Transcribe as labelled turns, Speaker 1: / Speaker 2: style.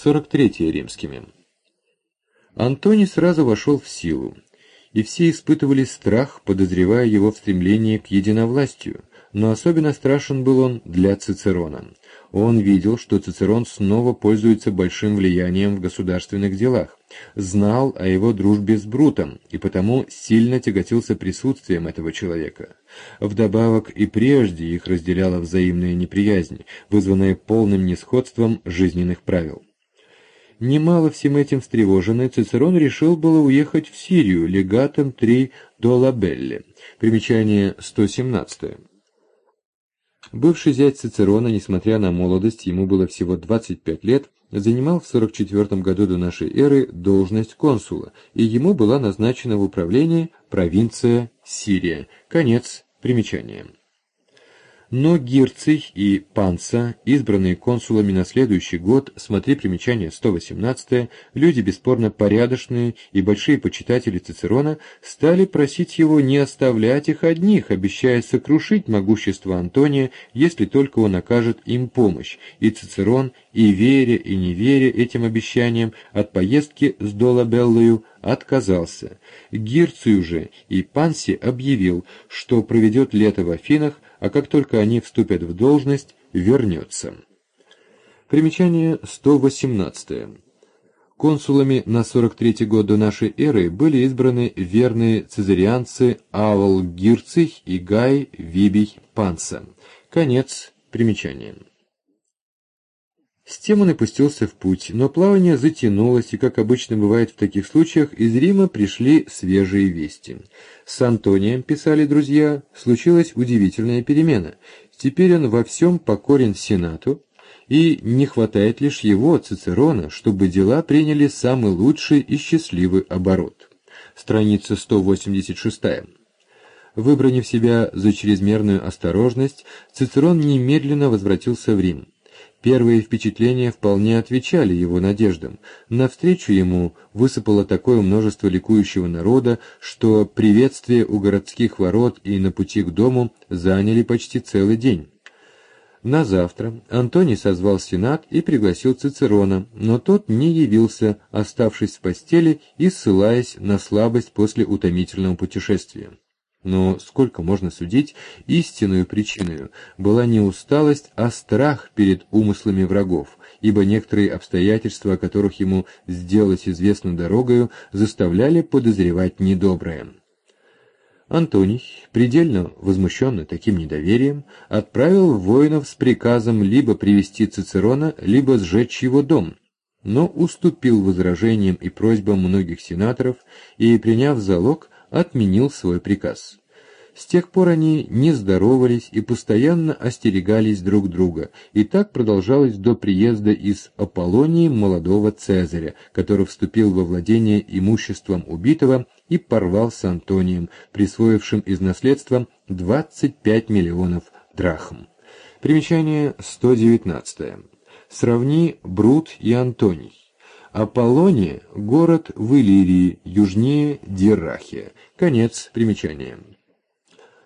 Speaker 1: 43 римскими. Антоний сразу вошел в силу, и все испытывали страх, подозревая его в стремлении к единовластию, но особенно страшен был он для Цицерона. Он видел, что Цицерон снова пользуется большим влиянием в государственных делах, знал о его дружбе с Брутом и потому сильно тяготился присутствием этого человека. Вдобавок и прежде их разделяла взаимная неприязнь, вызванная полным несходством жизненных правил. Немало всем этим встревоженный, Цицерон решил было уехать в Сирию легатом Три Долабелли. Примечание 117. Бывший зять Цицерона, несмотря на молодость, ему было всего 25 лет, занимал в 44 году до нашей эры должность консула, и ему была назначена в управление провинция Сирия. Конец примечания. Но Гирций и Панса, избранные консулами на следующий год, смотри примечание 118, люди бесспорно порядочные и большие почитатели Цицерона, стали просить его не оставлять их одних, обещая сокрушить могущество Антония, если только он окажет им помощь, и Цицерон, и веря, и не веря этим обещаниям, от поездки с Долабеллою отказался. Гирцию же и Пансе объявил, что проведет лето в Афинах, а как только они вступят в должность, вернется. Примечание 118. Консулами на 43-й год до нашей эры были избраны верные цезарианцы Авл Гирций и Гай Вибий Панса. Конец примечания. С тем он и пустился в путь, но плавание затянулось, и, как обычно бывает в таких случаях, из Рима пришли свежие вести. С Антонием, писали друзья, случилась удивительная перемена. Теперь он во всем покорен Сенату, и не хватает лишь его, Цицерона, чтобы дела приняли самый лучший и счастливый оборот. Страница 186. Выбранив себя за чрезмерную осторожность, Цицерон немедленно возвратился в Рим. Первые впечатления вполне отвечали его надеждам. Навстречу ему высыпало такое множество ликующего народа, что приветствие у городских ворот и на пути к дому заняли почти целый день. На завтра Антоний созвал сенат и пригласил Цицерона, но тот не явился, оставшись в постели и ссылаясь на слабость после утомительного путешествия. Но, сколько можно судить, истинную причиной была не усталость, а страх перед умыслами врагов, ибо некоторые обстоятельства, о которых ему сделалось известно дорогою, заставляли подозревать недоброе. Антоний, предельно возмущенный таким недоверием, отправил воинов с приказом либо привести Цицерона, либо сжечь его дом, но уступил возражениям и просьбам многих сенаторов и, приняв залог, отменил свой приказ. С тех пор они не здоровались и постоянно остерегались друг друга, и так продолжалось до приезда из Аполлонии молодого Цезаря, который вступил во владение имуществом убитого и порвал с Антонием, присвоившим из наследства 25 миллионов драхм. Примечание 119. Сравни Брут и Антоний. Аполлония – город в Иллирии, южнее Диррахия. Конец примечания.